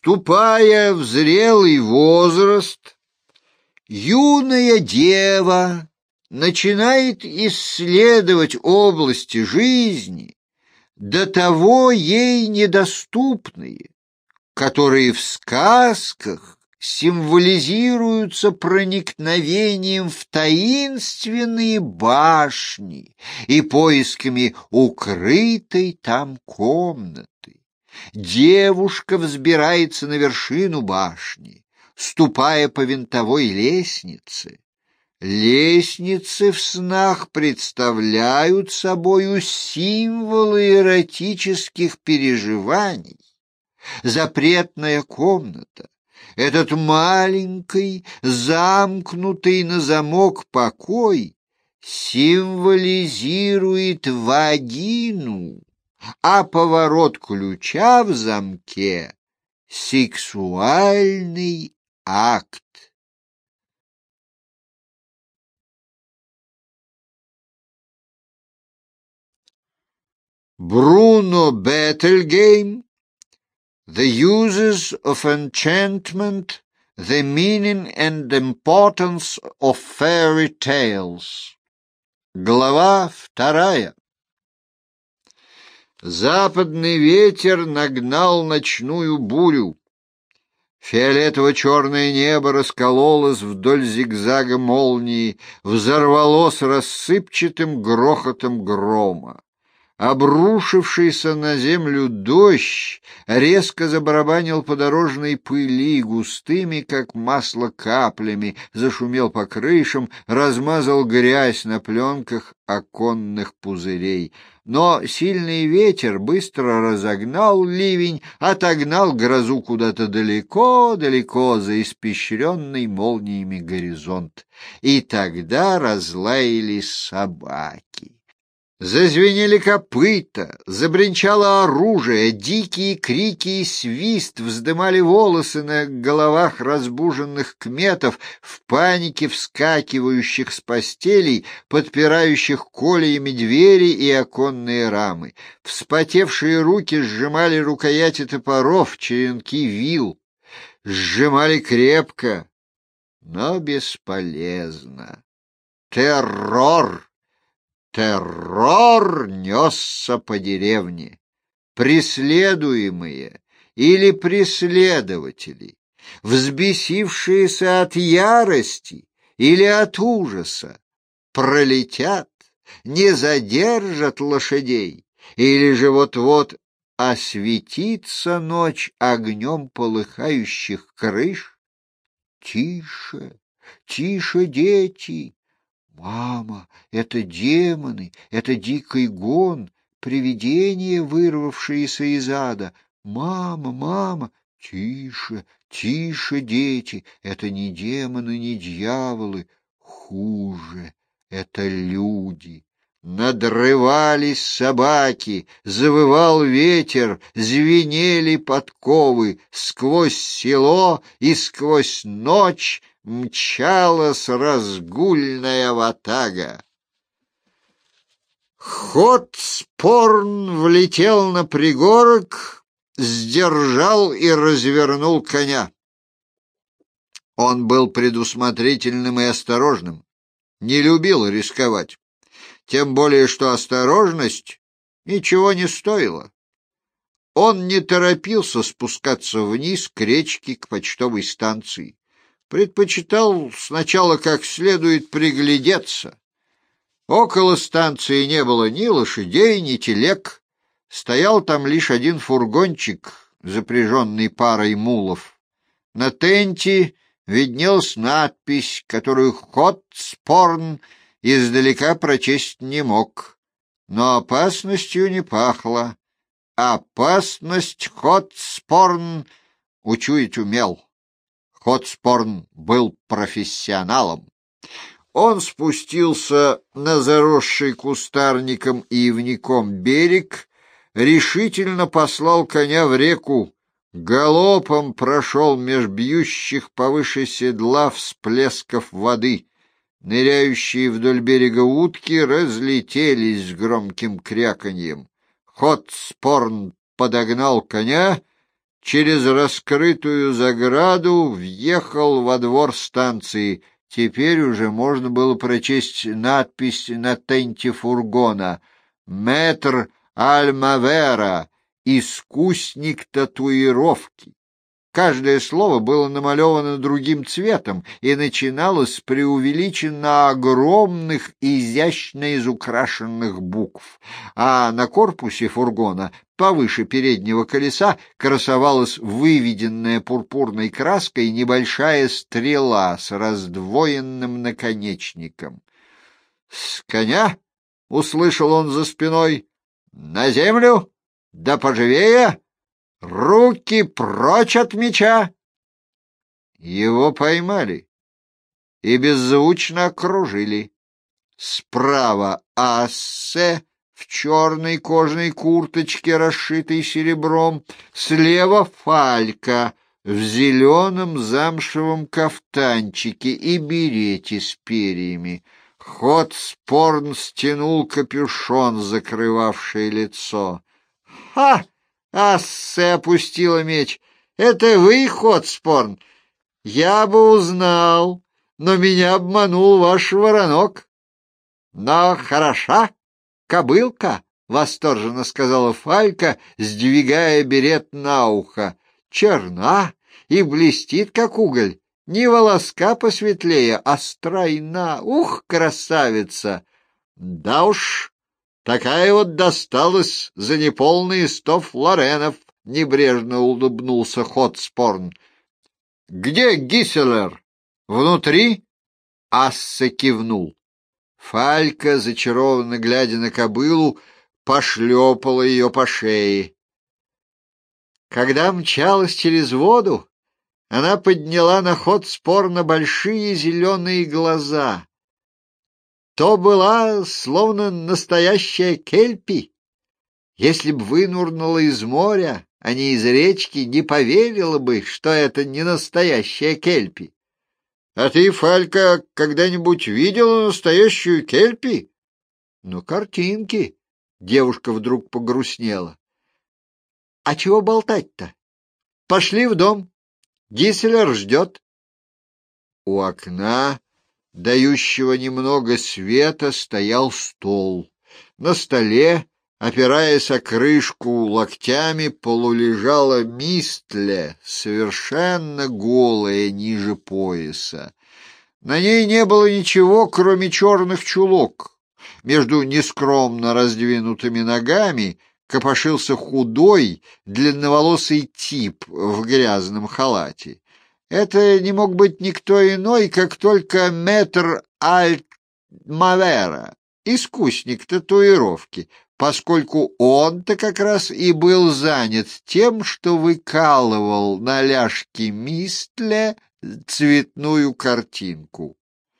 Вступая в зрелый возраст, юная дева начинает исследовать области жизни, до того ей недоступные, которые в сказках символизируются проникновением в таинственные башни и поисками укрытой там комнаты. Девушка взбирается на вершину башни, ступая по винтовой лестнице. Лестницы в снах представляют собою символы эротических переживаний. Запретная комната, этот маленький, замкнутый на замок покой, символизирует вагину, а поворот ключа в замке — сексуальный акт. Бруно Бетельгейм, The Uses of Enchantment, the Meaning and Importance of Fairy Tales. Глава 2. Западный ветер нагнал ночную бурю. Фиолетово-черное небо раскололось вдоль зигзага молнии, взорвалось рассыпчатым грохотом грома. Обрушившийся на землю дождь резко забарабанил по дорожной пыли густыми, как масло, каплями, зашумел по крышам, размазал грязь на пленках оконных пузырей. Но сильный ветер быстро разогнал ливень, отогнал грозу куда-то далеко-далеко за испещренный молниями горизонт. И тогда разлаялись собаки. Зазвенели копыта, забринчало оружие, дикие крики и свист вздымали волосы на головах разбуженных кметов, в панике вскакивающих с постелей, подпирающих кольями двери и оконные рамы. Вспотевшие руки сжимали рукояти топоров, черенки вил. Сжимали крепко, но бесполезно. Террор! Террор несся по деревне. Преследуемые или преследователи, взбесившиеся от ярости или от ужаса, пролетят, не задержат лошадей, или же вот-вот осветится ночь огнем полыхающих крыш. Тише, тише, дети! Мама, это демоны, это дикий гон, привидения, вырвавшиеся из ада. Мама, мама, тише, тише, дети, это не демоны, не дьяволы, хуже, это люди. Надрывались собаки, завывал ветер, звенели подковы, сквозь село и сквозь ночь мчалась разгульная ватага. Хотспорн влетел на пригорок, сдержал и развернул коня. Он был предусмотрительным и осторожным, не любил рисковать, тем более что осторожность ничего не стоила. Он не торопился спускаться вниз к речке, к почтовой станции. Предпочитал сначала как следует приглядеться. Около станции не было ни лошадей, ни телег. Стоял там лишь один фургончик, запряженный парой мулов. На тенте виднелась надпись, которую Хотспорн издалека прочесть не мог. Но опасностью не пахло. Опасность Хотспорн учуять умел. Хотспорн был профессионалом. Он спустился на заросший кустарником и ивняком берег, решительно послал коня в реку, галопом прошел меж бьющих повыше седла всплесков воды. Ныряющие вдоль берега утки разлетелись с громким кряканьем. Хотспорн подогнал коня, через раскрытую заграду въехал во двор станции. Теперь уже можно было прочесть надпись на тенте фургона: «Мэтр Альмавера, искусник татуировки». Каждое слово было намалевано другим цветом и начиналось с преувеличенно огромных, изящно изукрашенных букв, а на корпусе фургона повыше переднего колеса красовалась выведенная пурпурной краской небольшая стрела с раздвоенным наконечником. «С коня!» — услышал он за спиной. «На землю! Да поживее! Руки прочь от меча!» Его поймали и беззвучно окружили. Справа Ассе в черной кожаной курточке, расшитой серебром, слева Фалька в зеленом замшевом кафтанчике и берете с перьями. Хотспорн стянул капюшон, закрывавший лицо. «Ха!» — Ассе опустила меч. «Это вы, Хотспорн? Я бы узнал, но меня обманул ваш воронок». «Но хороша кобылка!» — восторженно сказала Фалька, сдвигая берет на ухо. «Черна и блестит, как уголь. Ни волоска посветлее, а стройна. Ух, красавица!» «Да уж, такая вот досталась за неполные 100 флоренов», — небрежно улыбнулся Хотспорн. «Где Гисселер? Внутри?» Ассе кивнул. Фалька, зачарованно глядя на кобылу, пошлепала ее по шее. Когда мчалась через воду, она подняла на Хотспорна большие зеленые глаза. То была словно настоящая кельпи. Если б вынурнула из моря, а не из речки, не поверила бы, что это не настоящая кельпи. А ты, Фалька, когда-нибудь видела настоящую кельпи? Ну, картинки. Девушка вдруг погрустнела. А чего болтать-то? Пошли в дом. Гисселер ждет. У окна, дающего немного света, стоял стол. На столе, опираясь о крышку локтями, полулежала Мистле, совершенно голая ниже пояса. На ней не было ничего, кроме черных чулок. Между нескромно раздвинутыми ногами копошился худой, длинноволосый тип в грязном халате. Это не мог быть никто иной, как только мэтр Альмавера, искусник татуировки, поскольку он-то как раз и был занят тем, что выкалывал на ляжке Мистле цветную картинку.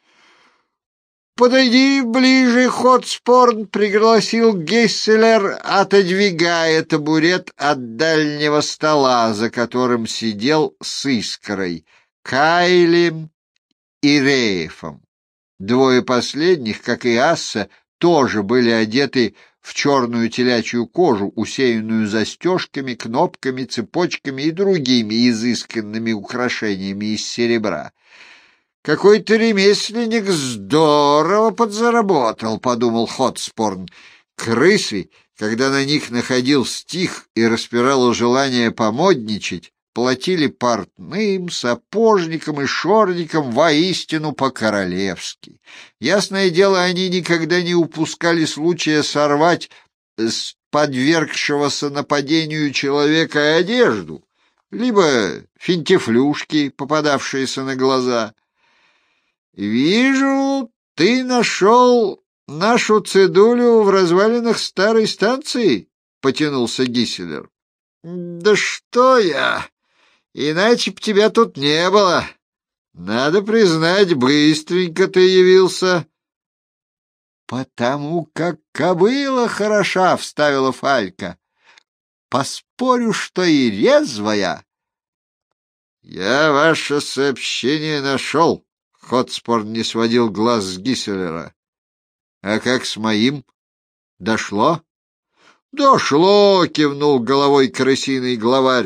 «Подойди ближе, Хотспорн», — пригласил Гисселер, отодвигая табурет от дальнего стола, за которым сидел с Искрой, Кайлем и Рейфом. Двое последних, как и Асса, тоже были одеты в черную телячью кожу, усеянную застежками, кнопками, цепочками и другими изысканными украшениями из серебра. «Какой-то ремесленник здорово подзаработал», — подумал Хотспорн. Крысы, когда на них находил стих и распирало желание помодничать, платили портным, сапожникам и шорникам воистину по-королевски. Ясное дело, они никогда не упускали случая сорвать с подвергшегося нападению человека одежду, либо финтифлюшки, попадавшиеся на глаза. «Вижу, ты нашел нашу цедулю в развалинах старой станции», — потянулся Гисселер. «Да что я! Иначе б тебя тут не было. Надо признать, быстренько ты явился». «Потому как кобыла хороша», — вставила Фалька. «Поспорю, что и резвая». «Я ваше сообщение нашел». Хотспорн не сводил глаз с Гисселера. «А как с моим? Дошло?» Дошло, кивнул головой крысиный главарь.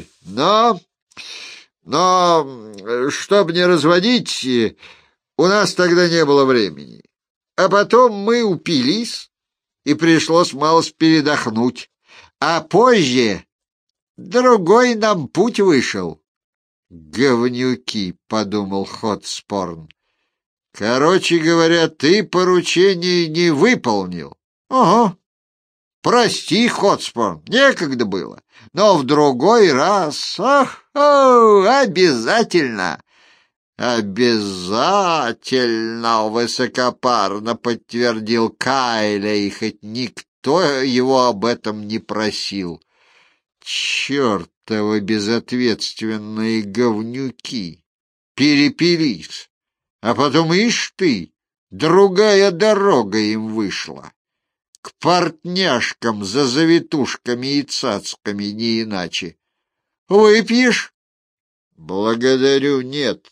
Но, чтоб не разводить, у нас тогда не было времени. А потом мы упились, и пришлось малость передохнуть. А позже другой нам путь вышел. «Говнюки», — подумал Хотспорн. «Короче говоря, ты поручение не выполнил». «Ага. Прости, Хотспорн, некогда было. Но в другой раз... обязательно!» «Обязательно!» — высокопарно подтвердил Кайлей, хоть никто его об этом не просил. «Чертовы безответственные говнюки! Перепились! А потом, ишь ты, другая дорога им вышла! К портняшкам за завитушками и цацками, не иначе! Выпьешь?» «Благодарю, нет».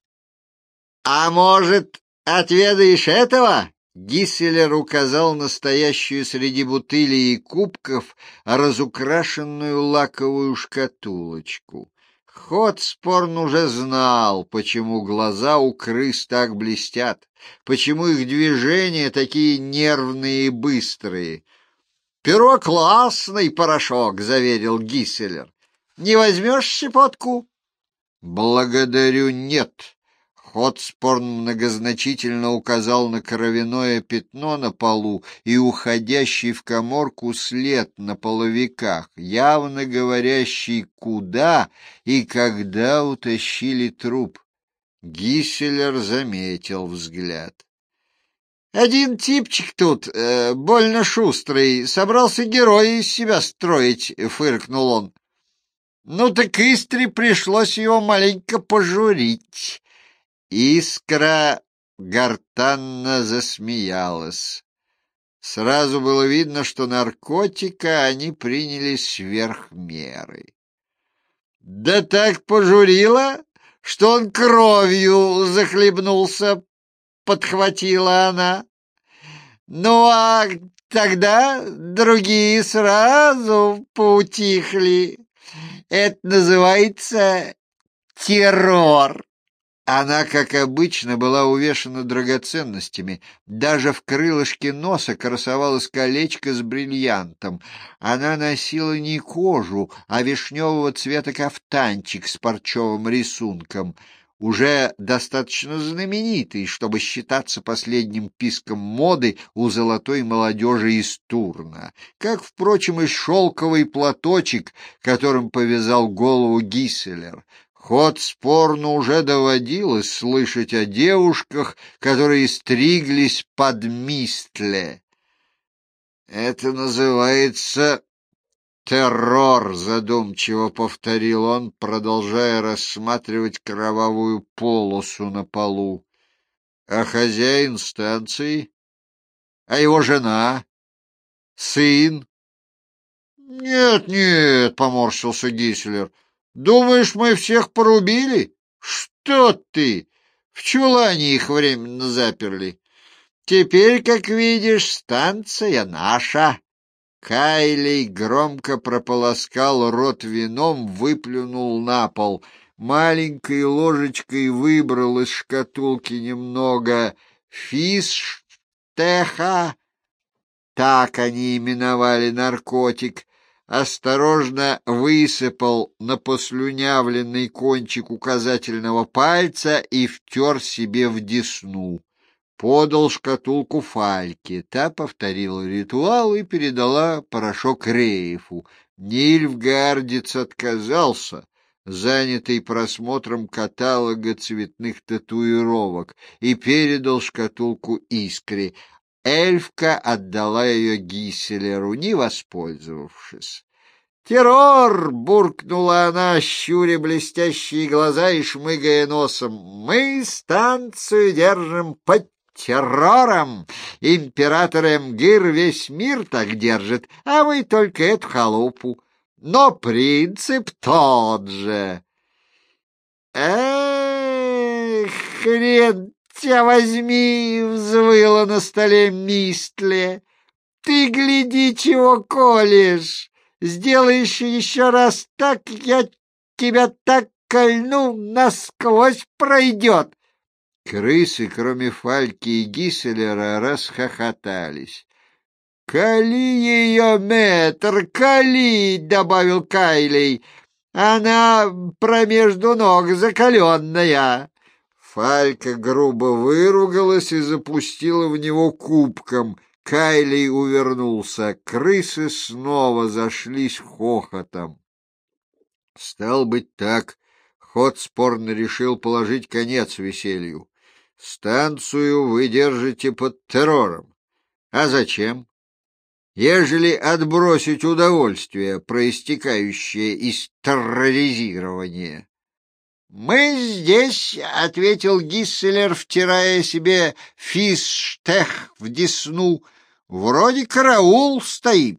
«А может, отведаешь этого?» Гисселер указал на стоящую среди бутылей и кубков разукрашенную лаковую шкатулочку. Хотспорн уже знал, почему глаза у крыс так блестят, почему их движения такие нервные и быстрые. «Пироклассный порошок», — заверил Гисселер. «Не возьмешь щепотку?» «Благодарю, нет». Хотспорн многозначительно указал на кровяное пятно на полу и уходящий в каморку след на половиках, явно говорящий, куда и когда утащили труп. Гисселер заметил взгляд. «Один типчик тут, больно шустрый, собрался героя из себя строить», — фыркнул он. «Ну так Истре пришлось его маленько пожурить». Искра гортанно засмеялась. Сразу было видно, что наркотика они приняли сверх меры. «Да так пожурила, что он кровью захлебнулся», — подхватила она. «Ну, а тогда другие сразу поутихли. Это называется террор». Она, как обычно, была увешана драгоценностями. Даже в крылышке носа красовалось колечко с бриллиантом. Она носила не кожу, а вишневого цвета кафтанчик с парчевым рисунком, уже достаточно знаменитый, чтобы считаться последним писком моды у золотой молодежи из Турна, как, впрочем, и шелковый платочек, которым повязал голову Гисселер. Хотспорну уже доводилось слышать о девушках, которые стриглись под Мистле. «Это называется террор», — задумчиво повторил он, продолжая рассматривать кровавую полосу на полу. «А хозяин станции? А его жена? Сын?» «Нет, — поморщился Гисселер. Думаешь, мы всех порубили? Что ты? В чулане их временно заперли. Теперь, как видишь, станция наша». Кайлей громко прополоскал рот вином, выплюнул на пол. Маленькой ложечкой выбрал из шкатулки немного физштеха, так они именовали наркотик, осторожно высыпал на послюнявленный кончик указательного пальца и втер себе в десну. Подал шкатулку Фальке, та повторила ритуал и передала порошок Рейфу. Нильфгардец отказался, занятый просмотром каталога цветных татуировок, и передал шкатулку Искре. Эльфка отдала ее Гисселеру, не воспользовавшись. «Террор!» — буркнула она, щуря блестящие глаза и шмыгая носом. «Мы станцию держим под террором. Император Эмгир весь мир так держит, а вы только эту халупу. Но принцип тот же». «Эх, хрен тебя возьми!» — взвыла на столе Мистле. Ты гляди, чего колешь! Сделаешь еще раз так, я тебя так кольну, насквозь пройдет!» Крысы, кроме Фальки и Гиселера, расхохотались. «Кали ее, мэтр, кали!» — добавил Кайлей. «Она промежду ног закаленная!» Фалька грубо выругалась и запустила в него кубком. Кайлей увернулся. Крысы снова зашлись хохотом. Стал быть так, Хотспорн решил положить конец веселью. Станцию вы держите под террором. А зачем? Ежели отбросить удовольствие, проистекающее из терроризирования. «Мы здесь», — ответил Гисселер, втирая себе физштех в десну, — «вроде караул стоим.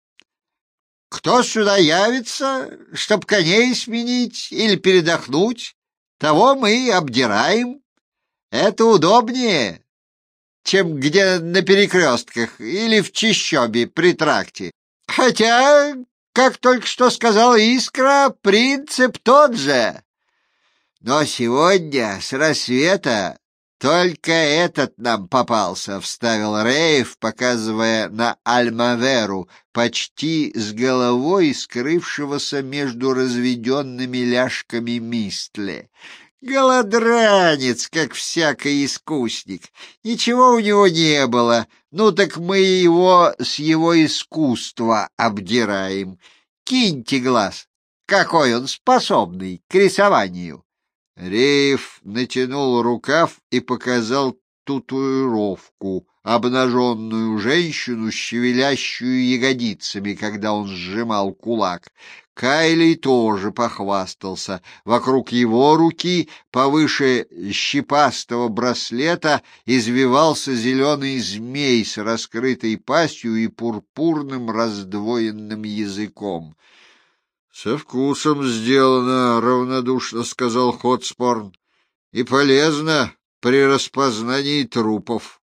Кто сюда явится, чтоб коней сменить или передохнуть, того мы обдираем. Это удобнее, чем где на перекрестках или в чащобе при тракте. Хотя, как только что сказала Искра, принцип тот же. Но сегодня с рассвета только этот нам попался», — вставил Рейв, показывая на Альмаверу, почти с головой скрывшегося между разведенными ляжками Мистле. «Голодранец, как всякий искусник. Ничего у него не было. Ну так мы его с его искусства обдираем. Киньте глаз, какой он способный к рисованию». Реев натянул рукав и показал татуировку, обнаженную женщину, шевелящую ягодицами, когда он сжимал кулак. Кайлей тоже похвастался. Вокруг его руки, повыше щипастого браслета, извивался зеленый змей с раскрытой пастью и пурпурным раздвоенным языком. «Со вкусом сделано», — равнодушно сказал Хотспорн, — «и полезно при распознании трупов.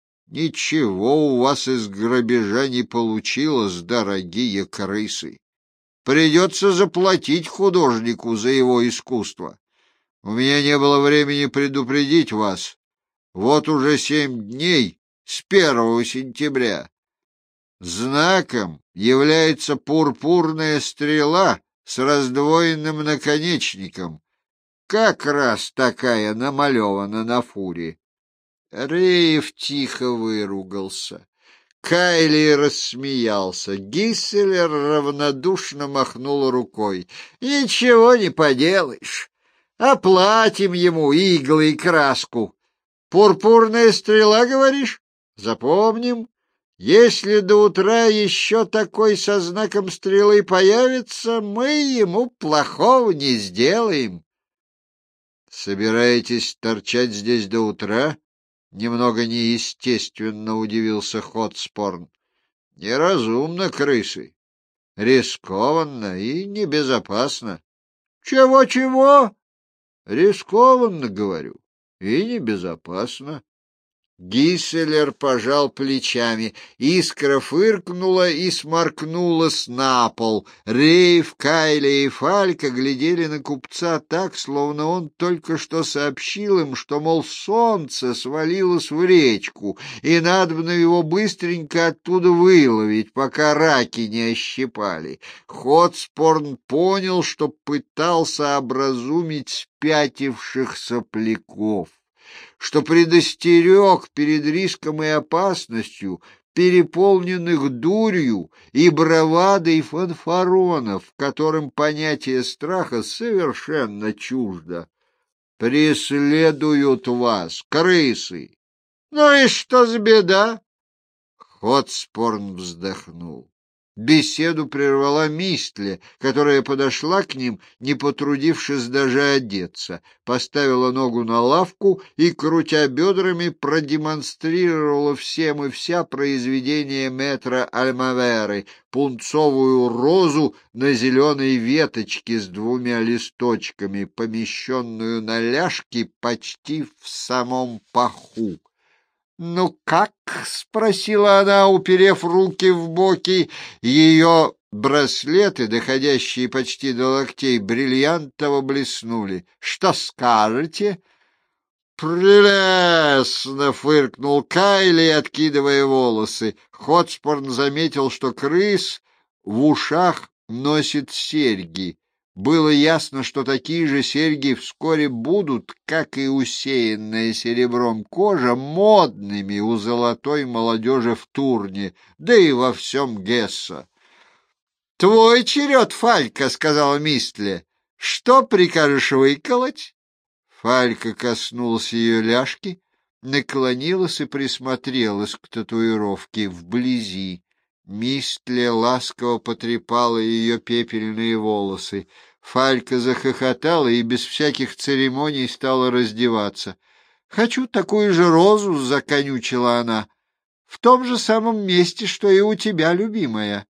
Ничего у вас из грабежа не получилось, дорогие крысы. Придется заплатить художнику за его искусство. У меня не было времени предупредить вас. Вот уже 7 дней с 1 сентября. Знаком является пурпурная стрела с раздвоенным наконечником. Как раз такая намалевана на фуре. Реев тихо выругался. Кайли рассмеялся. Гисселер равнодушно махнул рукой. «Ничего не поделаешь. Оплатим ему иглы и краску. Пурпурная стрела, говоришь? Запомним. Если до утра еще такой со знаком стрелы появится, мы ему плохого не сделаем». «Собираетесь торчать здесь до утра?» — немного неестественно удивился Хотспорн. «Неразумно, крысы. Рискованно и небезопасно». «Чего-чего?» «Рискованно, говорю, и небезопасно». Гисселер пожал плечами. Искра фыркнула и сморкнулась на пол. Рейв, Кайли и Фалька глядели на купца так, словно он только что сообщил им, что, мол, солнце свалилось в речку, и надобно его быстренько оттуда выловить, пока раки не ощипали. Хотспорн понял, что пытался образумить спятивших сопляков, что предостерег перед риском и опасностью переполненных дурью и бравадой фанфаронов, которым понятие страха совершенно чуждо. «Преследуют вас, крысы!» «Ну и что за беда?» Хотспорн вздохнул. Беседу прервала Мистле, которая подошла к ним, не потрудившись даже одеться, поставила ногу на лавку и, крутя бедрами, продемонстрировала всем и вся произведение мэтра Альмаверы, пунцовую розу на зеленой веточке с 2 листочками, помещенную на ляжке почти в самом паху. «Ну как?» — спросила она, уперев руки в боки. Ее браслеты, доходящие почти до локтей, бриллиантово блеснули. «Что скажете?» «Прелестно!» — фыркнул Кайли, откидывая волосы. Хотспорн заметил, что крыс в ушах носит серьги. Было ясно, что такие же серьги вскоре будут, как и усеянная серебром кожа, модными у золотой молодежи в Турне, да и во всем Гесса. «Твой черед, Фалька», — сказала Мистле. «Что прикажешь выколоть?» Фалька коснулась ее ляжки, наклонилась и присмотрелась к татуировке вблизи. Мистле ласково потрепала ее пепельные волосы. Фалька захохотала и без всяких церемоний стала раздеваться. «Хочу такую же розу», — законючила она, — «в том же самом месте, что и у тебя, любимая».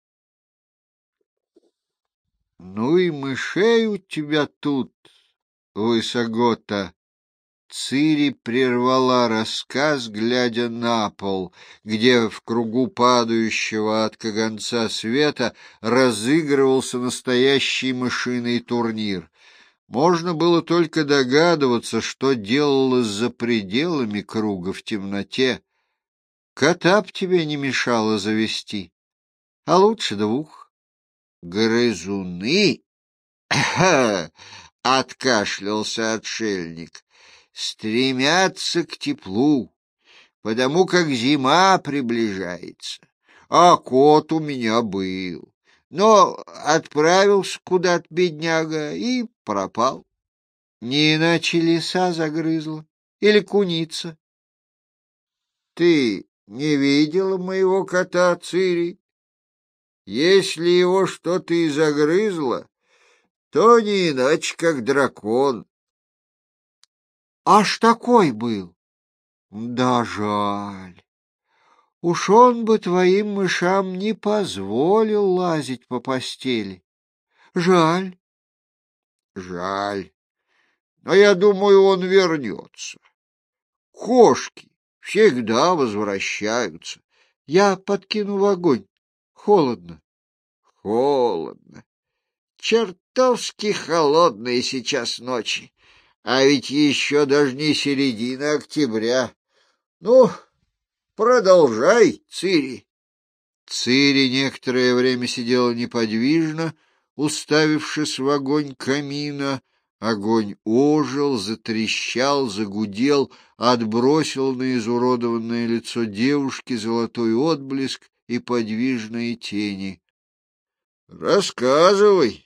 «Ну и мышей у тебя тут, Высогота». Цири прервала рассказ, глядя на пол, где в кругу падающего от каганца света разыгрывался настоящий мышиный турнир. Можно было только догадываться, что делалось за пределами круга в темноте. Кота б тебе не мешало завести, а лучше двух. Грызуны? — откашлялся отшельник. Стремятся к теплу, потому как зима приближается. А кот у меня был, но отправился куда-то, бедняга, и пропал. Не иначе лиса загрызла или куница. Ты не видела моего кота, Цири? Если его что-то и загрызло, то не иначе, как дракон. Аж такой был. Да жаль. Уж он бы твоим мышам не позволил лазить по постели. Жаль. Жаль. Но я думаю, он вернется. Кошки всегда возвращаются. Я подкину в огонь. Холодно. Холодно. Чертовски холодные сейчас ночи. А ведь еще даже не середина октября. Ну, продолжай, Цири. Цири некоторое время сидела неподвижно, уставившись в огонь камина. Огонь ожил, затрещал, загудел, отбросил на изуродованное лицо девушки золотой отблеск и подвижные тени. — Рассказывай.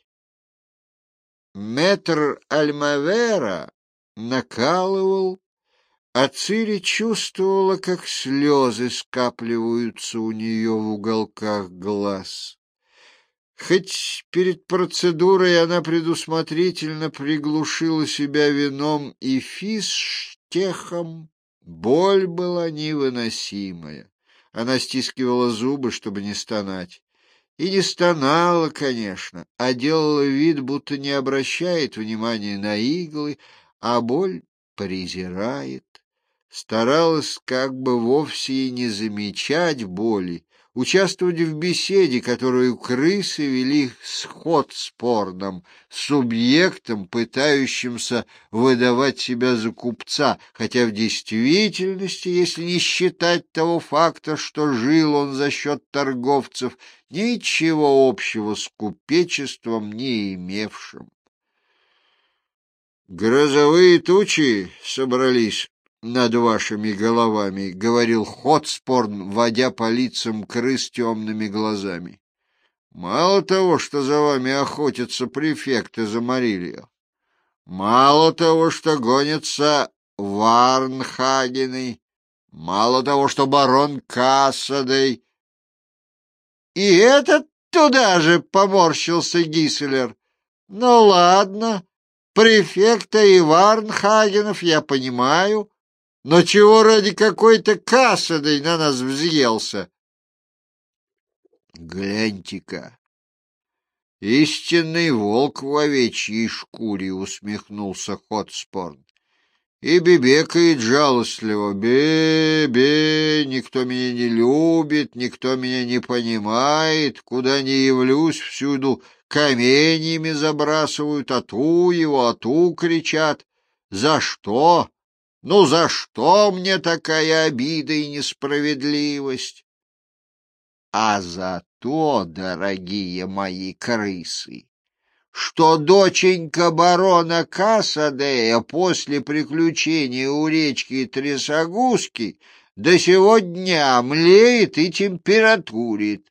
Мэтр Альмавера накалывал, а Цири чувствовала, как слезы скапливаются у нее в уголках глаз. Хоть перед процедурой она предусмотрительно приглушила себя вином и физштехом, боль была невыносимая. Она стискивала зубы, чтобы не стонать. И не стонала, конечно, а делала вид, будто не обращает внимания на иглы, а боль презирает. Старалась как бы вовсе и не замечать боли, участвовать в беседе, которую крысы вели с Хотспорном, субъектом, пытающимся выдавать себя за купца, хотя в действительности, если не считать того факта, что жил он за счет торговцев, ничего общего с купечеством не имевшим. «Грозовые тучи собрались над вашими головами», — говорил Хотспорн, водя по лицам крыс темными глазами. «Мало того, что за вами охотятся префекты Замарильо, мало того, что гонятся Варнхагены, мало того, что барон Кассадей». «И этот туда же!» — поморщился Гисселер. «Ну ладно, префекта и Варнхагенов я понимаю». Но чего ради какой-то Кассадой на нас взъелся? Гляньте-ка, истинный волк в овечьей шкуре, усмехнулся Хотспорн. и бебекает жалостливо: «Бе-бе, никто меня не любит, никто меня не понимает, куда ни явлюсь, всюду каменьями забрасывают, а ту его, а ту кричат. За что? Ну, за что мне такая обида и несправедливость?» А за то, дорогие мои крысы, что доченька барона Кассадея после приключения у речки Трясогузки до сего дня млеет и температурит.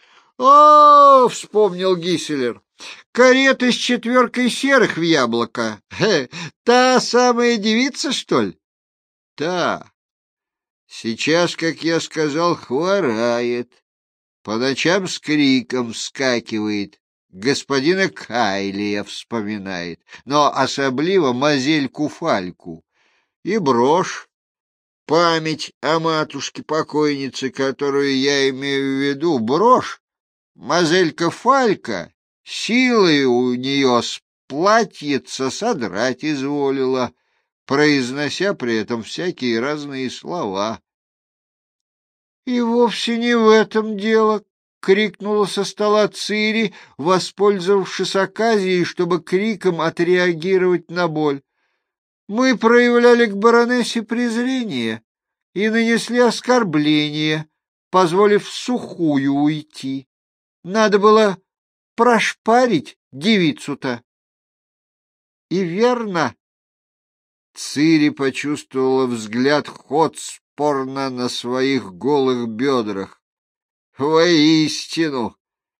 — вспомнил Гиселер, — карета с 4 серых в яблоко. Та самая девица, что ли? — Та. Сейчас, как я сказал, хворает. По ночам с криком вскакивает. Господина Кайлия вспоминает, но особливо мазельку Фальку. И брошь, память о матушке-покойнице, которую я имею в виду, брошь, мазелька Фалька силой у нее с платьица содрать изволила, произнося при этом всякие разные слова. — И вовсе не в этом дело, — крикнула со стола Цири, воспользовавшись оказией, чтобы криком отреагировать на боль. — Мы проявляли к баронессе презрение и нанесли оскорбление, позволив сухую уйти. Надо было прошпарить девицу-то. — И верно. Цири почувствовала взгляд Хотспорна на своих голых бедрах. Воистину,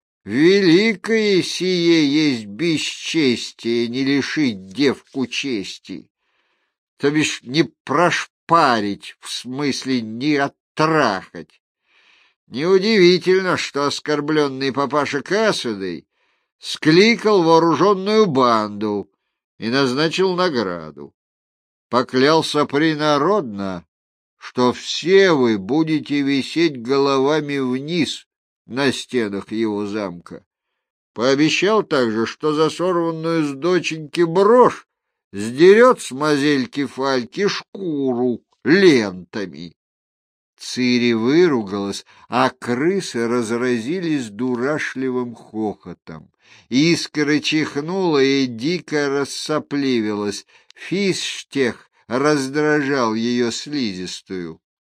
великое сие есть бесчестие, не лишить девку чести, то бишь не прошпарить, в смысле не оттрахать. Неудивительно, что оскорбленный папаша Кассадей скликал вооруженную банду и назначил награду. Поклялся принародно, что все вы будете висеть головами вниз на стенах его замка. Пообещал также, что за сорванную с доченьки брошь сдерет с мазельки Фальки шкуру лентами. Цири выругалась, а крысы разразились дурашливым хохотом. Искра чихнула и дико рассопливилась. Фистех раздражал ее слизистую.